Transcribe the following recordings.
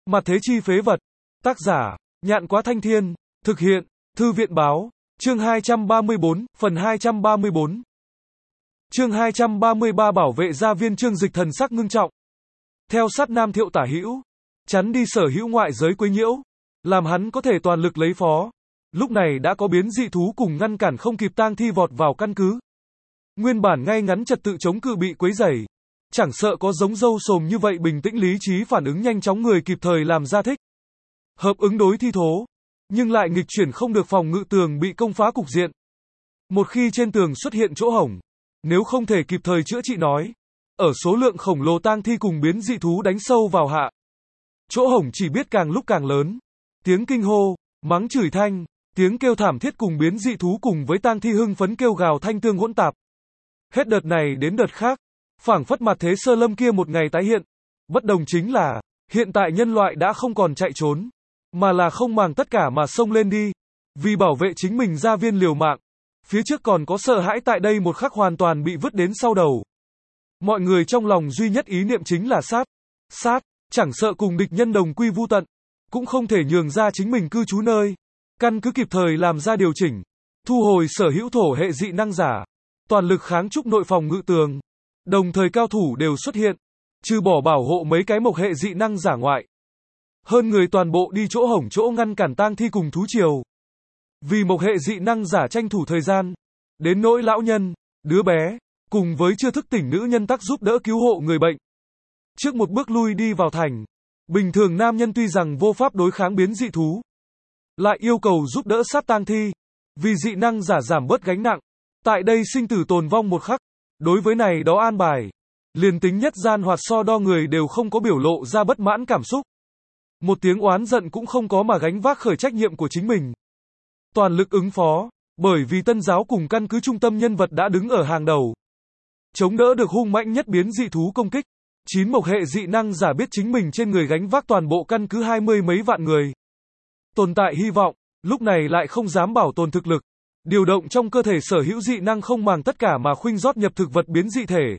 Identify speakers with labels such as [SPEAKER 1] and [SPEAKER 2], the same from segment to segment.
[SPEAKER 1] Mặt thế chi phế vật. Tác giả, Nhạn Quá Thanh Thiên. Thực hiện, Thư viện Báo. Chương 234, phần 234. Chương 233 bảo vệ gia viên. Chương Dịch thần sắc ngưng trọng. Theo sát Nam Thiệu tả hữu, chắn đi sở hữu ngoại giới quấy nhiễu, làm hắn có thể toàn lực lấy phó. Lúc này đã có biến dị thú cùng ngăn cản không kịp tang thi vọt vào căn cứ. Nguyên bản ngay ngắn trật tự chống cự bị quấy rầy. Chẳng sợ có giống dâu sồm như vậy bình tĩnh lý trí phản ứng nhanh chóng người kịp thời làm ra thích. Hợp ứng đối thi thố. Nhưng lại nghịch chuyển không được phòng ngự tường bị công phá cục diện. Một khi trên tường xuất hiện chỗ hổng, nếu không thể kịp thời chữa trị nói, ở số lượng khổng lồ tang thi cùng biến dị thú đánh sâu vào hạ. Chỗ hổng chỉ biết càng lúc càng lớn. Tiếng kinh hô, mắng chửi thanh, tiếng kêu thảm thiết cùng biến dị thú cùng với tang thi hưng phấn kêu gào thanh tương hỗn tạp. Hết đợt này đến đợt khác, phảng phất mặt thế sơ lâm kia một ngày tái hiện. Bất đồng chính là, hiện tại nhân loại đã không còn chạy trốn, mà là không màng tất cả mà xông lên đi. Vì bảo vệ chính mình gia viên liều mạng. Phía trước còn có sợ hãi tại đây một khắc hoàn toàn bị vứt đến sau đầu. Mọi người trong lòng duy nhất ý niệm chính là sát, chẳng sợ cùng địch nhân đồng quy vu tận, cũng không thể nhường ra chính mình cư trú nơi. Căn cứ kịp thời làm ra điều chỉnh, thu hồi sở hữu thổ hệ dị năng giả, toàn lực kháng trúc nội phòng ngự tường. Đồng thời cao thủ đều xuất hiện, trừ bỏ bảo hộ mấy cái mộc hệ dị năng giả ngoại. Hơn người toàn bộ đi chỗ hổng chỗ ngăn cản tang thi cùng thú triều. Vì mộc hệ dị năng giả tranh thủ thời gian, đến nỗi lão nhân, đứa bé, cùng với chưa thức tỉnh nữ nhân tắc giúp đỡ cứu hộ người bệnh. Trước một bước lui đi vào thành, bình thường nam nhân tuy rằng vô pháp đối kháng biến dị thú, lại yêu cầu giúp đỡ sát tang thi, vì dị năng giả giảm bớt gánh nặng. Tại đây sinh tử tồn vong một khắc, đối với này đó an bài, liền tính nhất gian hoạt so đo người đều không có biểu lộ ra bất mãn cảm xúc. Một tiếng oán giận cũng không có mà gánh vác khởi trách nhiệm của chính mình. Toàn lực ứng phó, bởi vì tân giáo cùng căn cứ trung tâm nhân vật đã đứng ở hàng đầu. Chống đỡ được hung mãnh nhất biến dị thú công kích. 9 mộc hệ dị năng giả biết chính mình trên người gánh vác toàn bộ căn cứ 20 mấy vạn người. Tồn tại hy vọng, lúc này lại không dám bảo tồn thực lực. Điều động trong cơ thể sở hữu dị năng không màng tất cả mà khuynh rót nhập thực vật biến dị thể.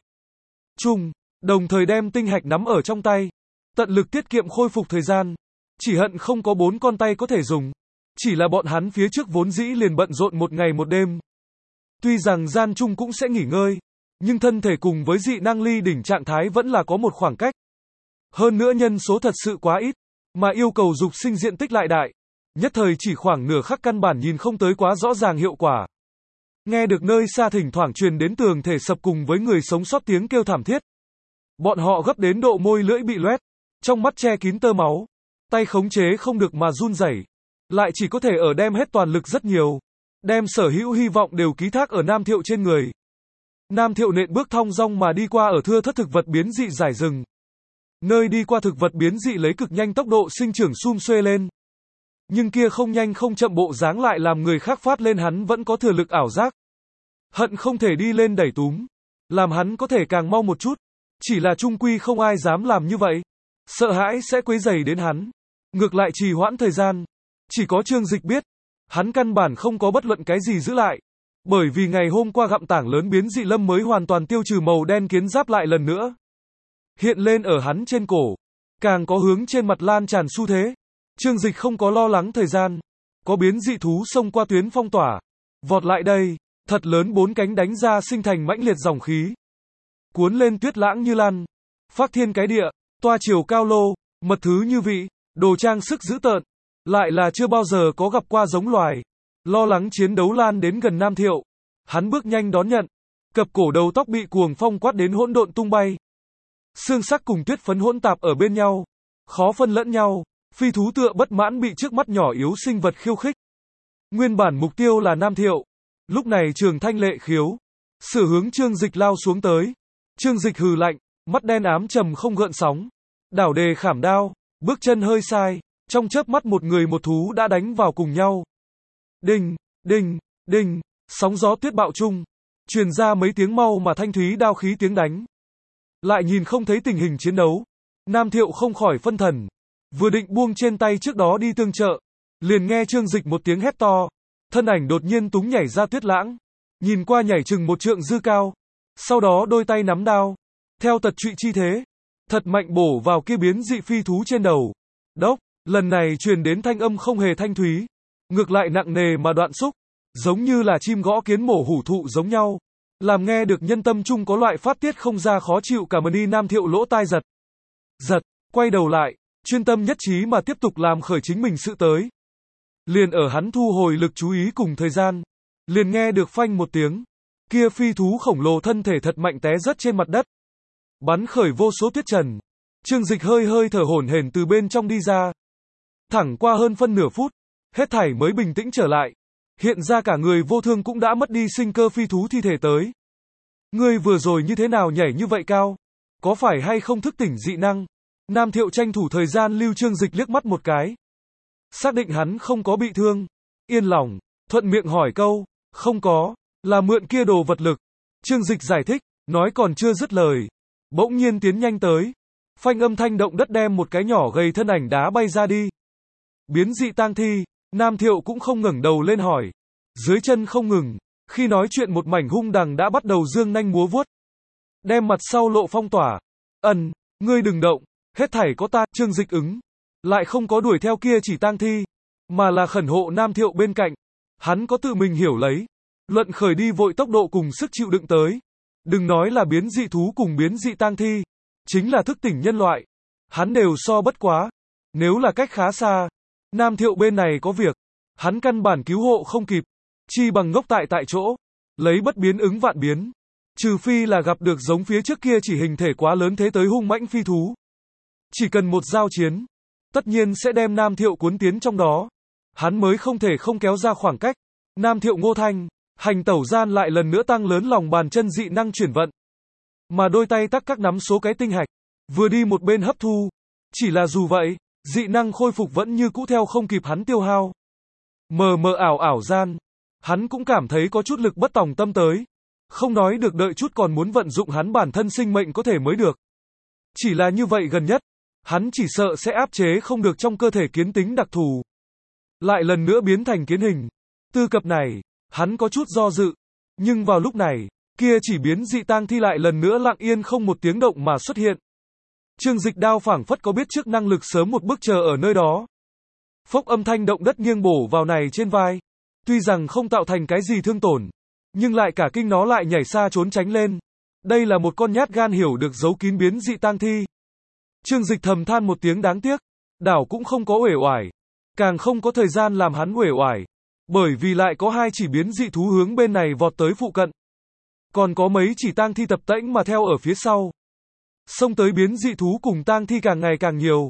[SPEAKER 1] Đồng thời đem tinh hạch nắm ở trong tay. Tận lực tiết kiệm khôi phục thời gian. Chỉ hận không có 4 con tay có thể dùng. Chỉ là bọn hắn phía trước vốn dĩ liền bận rộn một ngày một đêm. Tuy rằng gian chung cũng sẽ nghỉ ngơi, nhưng thân thể cùng với dị năng ly đỉnh trạng thái vẫn là có một khoảng cách. Hơn nữa nhân số thật sự quá ít, mà yêu cầu dục sinh diện tích lại đại. Nhất thời chỉ khoảng nửa khắc căn bản nhìn không tới quá rõ ràng hiệu quả. Nghe được nơi xa thỉnh thoảng truyền đến tường thể sập cùng với người sống sót tiếng kêu thảm thiết. Bọn họ gấp đến độ môi lưỡi bị loét, trong mắt che kín tơ máu, tay khống chế không được mà run rẩy, lại chỉ có thể ở đem hết toàn lực rất nhiều, đem sở hữu hy vọng đều ký thác ở Nam Thiệu trên người. Nam Thiệu nện bước thong dong mà đi qua ở thưa thất thực vật biến dị giải rừng. Nơi đi qua thực vật biến dị lấy cực nhanh tốc độ sinh trưởng sum xuê lên. Nhưng kia không nhanh không chậm bộ dáng lại làm người khác phát lên hắn vẫn có thừa lực ảo giác. Hận không thể đi lên đẩy túm, làm hắn có thể càng mau một chút. Chỉ là chung quy không ai dám làm như vậy. Sợ hãi sẽ quấy rầy đến hắn. Ngược lại trì hoãn thời gian. Chỉ có Trương Dịch biết, hắn căn bản không có bất luận cái gì giữ lại. Bởi vì ngày hôm qua gặm tảng lớn biến dị lâm mới hoàn toàn tiêu trừ màu đen kiến giáp lại lần nữa. Hiện lên ở hắn trên cổ. Càng có hướng trên mặt lan tràn xu thế. Trương Dịch không có lo lắng thời gian. Có biến dị thú xông qua tuyến phong tỏa. Vọt lại đây, thật lớn 4 cánh đánh ra sinh thành mãnh liệt dòng khí. Cuốn lên tuyết lãng như lan. Phác thiên cái địa, toa chiều cao lô, mật thứ như vị, đồ trang sức dữ tợn. Lại là chưa bao giờ có gặp qua giống loài. Lo lắng chiến đấu lan đến gần Nam Thiệu. Hắn bước nhanh đón nhận. Cập cổ đầu tóc bị cuồng phong quát đến hỗn độn tung bay. Xương sắc cùng tuyết phấn hỗn tạp ở bên nhau. Khó phân lẫn nhau. Phi thú tựa bất mãn bị trước mắt nhỏ yếu sinh vật khiêu khích. Nguyên bản mục tiêu là Nam Thiệu. Lúc này Trường Thanh lệ khiếu. Sử hướng Trương Dịch lao xuống tới. Trương Dịch hừ lạnh. Mắt đen ám trầm không gợn sóng. Đảo đề khảm đao. Bước chân hơi sai. Trong chớp mắt một người một thú đã đánh vào cùng nhau. Đinh, đinh, đinh. Sóng gió tuyết bạo chung. Truyền ra mấy tiếng mau mà thanh thúy đao khí tiếng đánh. Lại nhìn không thấy tình hình chiến đấu. Nam Thiệu không khỏi phân thần. Vừa định buông trên tay trước đó đi tương trợ. Liền nghe Trương Dịch một tiếng hét to. Thân ảnh đột nhiên túng nhảy ra tuyết lãng. Nhìn qua nhảy chừng 1 trượng dư cao. Sau đó đôi tay nắm đao. Theo tật trụy chi thế. Thật mạnh bổ vào kia biến dị phi thú trên đầu. Đốc, lần này truyền đến thanh âm không hề thanh thúy, ngược lại nặng nề mà đoạn xúc, giống như là chim gõ kiến mổ hủ thụ giống nhau, làm nghe được nhân tâm trung có loại phát tiết không ra khó chịu cả mani. Nam Thiệu lỗ tai giật, quay đầu lại, chuyên tâm nhất trí mà tiếp tục làm khởi chính mình sự tới. Liền ở hắn thu hồi lực chú ý cùng thời gian, liền nghe được phanh một tiếng, kia phi thú khổng lồ thân thể thật mạnh té rớt trên mặt đất, bắn khởi vô số tuyết trần. Trương Dịch hơi hơi thở hổn hển từ bên trong đi ra. Thẳng qua hơn phân nửa phút, hết thảy mới bình tĩnh trở lại. Hiện ra cả người vô thương cũng đã mất đi sinh cơ phi thú thi thể tới. Ngươi vừa rồi như thế nào nhảy như vậy cao? Có phải hay không thức tỉnh dị năng? Nam Thiệu tranh thủ thời gian lưu Trương Dịch liếc mắt một cái. Xác định hắn không có bị thương. Yên lòng, thuận miệng hỏi câu, không có, là mượn kia đồ vật lực. Trương Dịch giải thích, nói còn chưa dứt lời. Bỗng nhiên tiến nhanh tới. Phanh âm thanh động đất đem một cái nhỏ gầy thân ảnh đá bay ra đi. Biến dị tang thi, Nam Thiệu cũng không ngẩng đầu lên hỏi. Dưới chân không ngừng, khi nói chuyện một mảnh hung đằng đã bắt đầu dương nanh múa vuốt. Đem mặt sau lộ phong tỏa. Ngươi đừng động, hết thảy có ta. Trương Dịch ứng. Lại không có đuổi theo kia chỉ tang thi, mà là khẩn hộ Nam Thiệu bên cạnh. Hắn có tự mình hiểu lấy. Luận khởi đi vội tốc độ cùng sức chịu đựng tới. Đừng nói là biến dị thú cùng biến dị tang thi. Chính là thức tỉnh nhân loại. Hắn đều so bất quá. Nếu là cách khá xa, Nam Thiệu bên này có việc. Hắn căn bản cứu hộ không kịp. Chi bằng ngốc tại chỗ. Lấy bất biến ứng vạn biến. Trừ phi là gặp được giống phía trước kia chỉ hình thể quá lớn thế tới hung mãnh phi thú. Chỉ cần một giao chiến, tất nhiên sẽ đem Nam Thiệu cuốn tiến trong đó. Hắn mới không thể không kéo ra khoảng cách. Nam Thiệu ngô thanh, hành tẩu gian lại lần nữa tăng lớn lòng bàn chân dị năng chuyển vận. Mà đôi tay tắc các nắm số cái tinh hạch, vừa đi một bên hấp thu. Chỉ là dù vậy, dị năng khôi phục vẫn như cũ theo không kịp hắn tiêu hao. Mờ mờ ảo gian, hắn cũng cảm thấy có chút lực bất tòng tâm tới. Không nói được đợi chút còn muốn vận dụng hắn bản thân sinh mệnh có thể mới được. Chỉ là như vậy gần nhất, hắn chỉ sợ sẽ áp chế không được trong cơ thể kiến tính đặc thù. Lại lần nữa biến thành kiến hình. Tư cập này, hắn có chút do dự. Nhưng vào lúc này, kia chỉ biến dị tang thi lại lần nữa lặng yên không một tiếng động mà xuất hiện. Trương Dịch đao phảng phất có biết trước năng lực sớm một bước chờ ở nơi đó. Phốc âm thanh động đất nghiêng bổ vào này trên vai. Tuy rằng không tạo thành cái gì thương tổn, nhưng lại cả kinh nó lại nhảy xa trốn tránh lên. Đây là một con nhát gan hiểu được giấu kín biến dị tang thi. Trương Dịch thầm than một tiếng đáng tiếc. Đảo cũng không có uể oải. Càng không có thời gian làm hắn uể oải. Bởi vì lại có hai chỉ biến dị thú hướng bên này vọt tới phụ cận. Còn có mấy chỉ tang thi tập tễnh mà theo ở phía sau. Xông tới biến dị thú cùng tang thi càng ngày càng nhiều.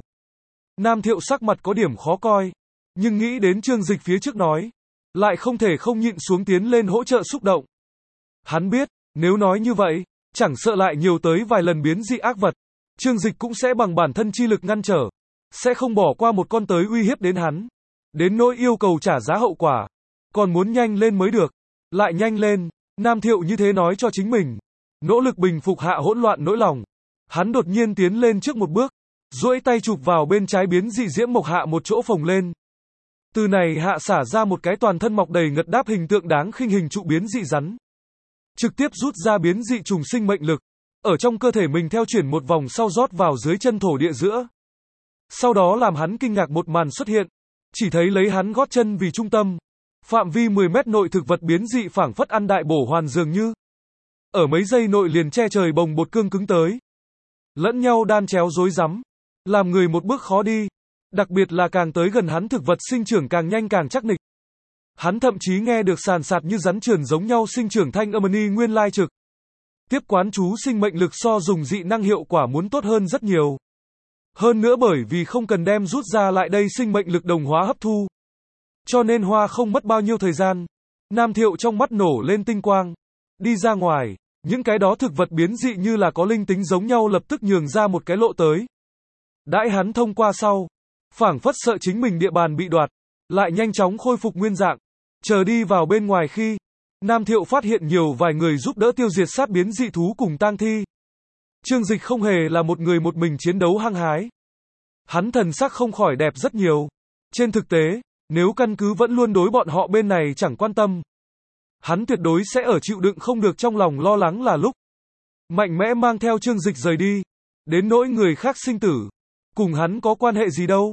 [SPEAKER 1] Nam Thiệu sắc mặt có điểm khó coi. Nhưng nghĩ đến Trương Dịch phía trước nói. Lại không thể không nhịn xuống tiến lên hỗ trợ xúc động. Hắn biết, nếu nói như vậy, chẳng sợ lại nhiều tới vài lần biến dị ác vật. Trương Dịch cũng sẽ bằng bản thân chi lực ngăn trở. Sẽ không bỏ qua một con tới uy hiếp đến hắn. Đến nỗi yêu cầu trả giá hậu quả. Còn muốn nhanh lên mới được. Lại nhanh lên, Nam Thiệu như thế nói cho chính mình. Nỗ lực bình phục hạ hỗn loạn nỗi lòng. Hắn đột nhiên tiến lên trước một bước. Duỗi tay chụp vào bên trái biến dị diễm mộc hạ một chỗ phồng lên. Từ này hạ xả ra một cái toàn thân mọc đầy ngật đáp hình tượng đáng khinh hình trụ biến dị rắn. Trực tiếp rút ra biến dị trùng sinh mệnh lực. Ở trong cơ thể mình theo chuyển một vòng sau rót vào dưới chân thổ địa giữa. Sau đó làm hắn kinh ngạc một màn xuất hiện. Chỉ thấy lấy hắn gót chân vì trung tâm. Phạm vi 10 mét nội thực vật biến dị phảng phất ăn đại bổ hoàn dường như. Ở mấy giây nội liền che trời bồng bột cương cứng tới. Lẫn nhau đan chéo rối rắm. Làm người một bước khó đi. Đặc biệt là càng tới gần hắn thực vật sinh trưởng càng nhanh càng chắc nịch. Hắn thậm chí nghe được sàn sạt như rắn trườn giống nhau sinh trưởng thanh âm ni nguyên lai trực. Tiếp quán chú sinh mệnh lực so dùng dị năng hiệu quả muốn tốt hơn rất nhiều. Hơn nữa bởi vì không cần đem rút ra lại đây sinh mệnh lực đồng hóa hấp thu. Cho nên hoa không mất bao nhiêu thời gian. Nam Thiệu trong mắt nổ lên tinh quang. Đi ra ngoài, những cái đó thực vật biến dị như là có linh tính giống nhau lập tức nhường ra một cái lộ tới. Đãi hắn thông qua sau, phảng phất sợ chính mình địa bàn bị đoạt, lại nhanh chóng khôi phục nguyên dạng. Chờ đi vào bên ngoài khi, Nam Thiệu phát hiện nhiều vài người giúp đỡ tiêu diệt sát biến dị thú cùng tang thi. Trương Dịch không hề là một người một mình chiến đấu hăng hái. Hắn thần sắc không khỏi đẹp rất nhiều. Trên thực tế, nếu căn cứ vẫn luôn đối bọn họ bên này chẳng quan tâm, hắn tuyệt đối sẽ ở chịu đựng không được trong lòng lo lắng là lúc. Mạnh mẽ mang theo Trương Dịch rời đi. Đến nỗi người khác sinh tử, cùng hắn có quan hệ gì đâu.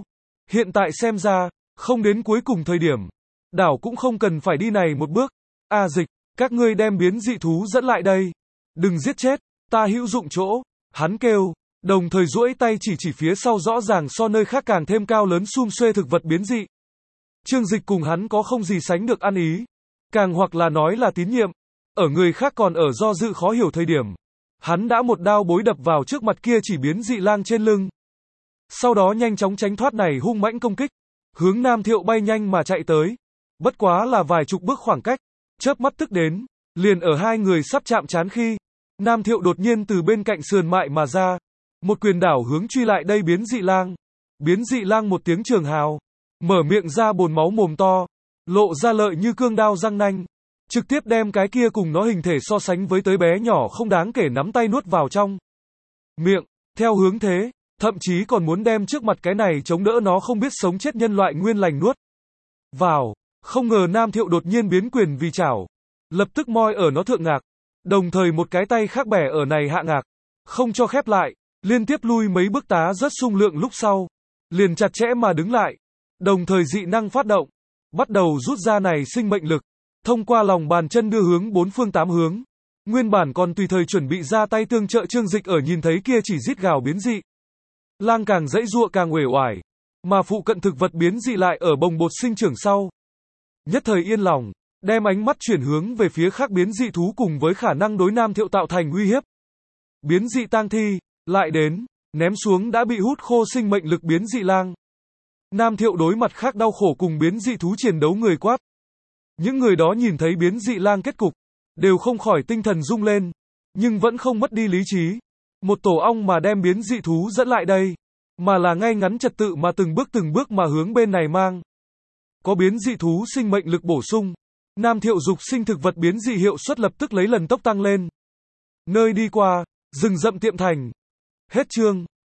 [SPEAKER 1] Hiện tại xem ra, không đến cuối cùng thời điểm, đảo cũng không cần phải đi này một bước. A Dịch, các ngươi đem biến dị thú dẫn lại đây. Đừng giết chết, ta hữu dụng chỗ. Hắn kêu, đồng thời duỗi tay chỉ phía sau rõ ràng so nơi khác càng thêm cao lớn sum xuê thực vật biến dị. Trương Dịch cùng hắn có không gì sánh được ăn ý. Càng hoặc là nói là tín nhiệm. Ở người khác còn ở do dự khó hiểu thời điểm. Hắn đã một đao bối đập vào trước mặt kia chỉ biến dị lang trên lưng. Sau đó nhanh chóng tránh thoát này hung mãnh công kích. Hướng Nam Thiệu bay nhanh mà chạy tới. Bất quá là vài chục bước khoảng cách. Chớp mắt tức đến. Liền ở hai người sắp chạm trán khi. Nam Thiệu đột nhiên từ bên cạnh sườn mại mà ra. Một quyền đảo hướng truy lại đây biến dị lang. Biến dị lang một tiếng trường hào. Mở miệng ra bồn máu mồm to. Lộ ra lợi như cương đao răng nanh. Trực tiếp đem cái kia cùng nó hình thể so sánh với tới bé nhỏ không đáng kể nắm tay nuốt vào trong miệng. Theo hướng thế. Thậm chí còn muốn đem trước mặt cái này chống đỡ nó không biết sống chết nhân loại nguyên lành nuốt vào. Không ngờ Nam Thiệu đột nhiên biến quyền vì chảo. Lập tức moi ở nó thượng ngạc. Đồng thời một cái tay khác bẻ ở này hạ ngạc. Không cho khép lại. Liên tiếp lui mấy bước tá rất sung lượng lúc sau. Liền chặt chẽ mà đứng lại. Đồng thời dị năng phát động. Bắt đầu rút ra này sinh mệnh lực. Thông qua lòng bàn chân đưa hướng bốn phương tám hướng. Nguyên bản còn tùy thời chuẩn bị ra tay tương trợ Trương Dịch ở nhìn thấy kia chỉ rít gào biến dị. Lang càng dãy giụa càng uể oải. Mà phụ cận thực vật biến dị lại ở bồng bột sinh trưởng sau. Nhất thời yên lòng. Đem ánh mắt chuyển hướng về phía khác biến dị thú cùng với khả năng đối Nam Thiệu tạo thành uy hiếp. Biến dị tang thi. Lại đến. Ném xuống đã bị hút khô sinh mệnh lực biến dị lang. Nam Thiệu đối mặt khác đau khổ cùng biến dị thú chiến đấu người quát. Những người đó nhìn thấy biến dị lang kết cục. Đều không khỏi tinh thần rung lên. Nhưng vẫn không mất đi lý trí. Một tổ ong mà đem biến dị thú dẫn lại đây. Mà là ngay ngắn trật tự mà từng bước mà hướng bên này mang. Có biến dị thú sinh mệnh lực bổ sung. Nam Thiệu dục sinh thực vật biến dị hiệu suất lập tức lấy lần tốc tăng lên. Nơi đi qua, rừng rậm tiệm thành. Hết chương.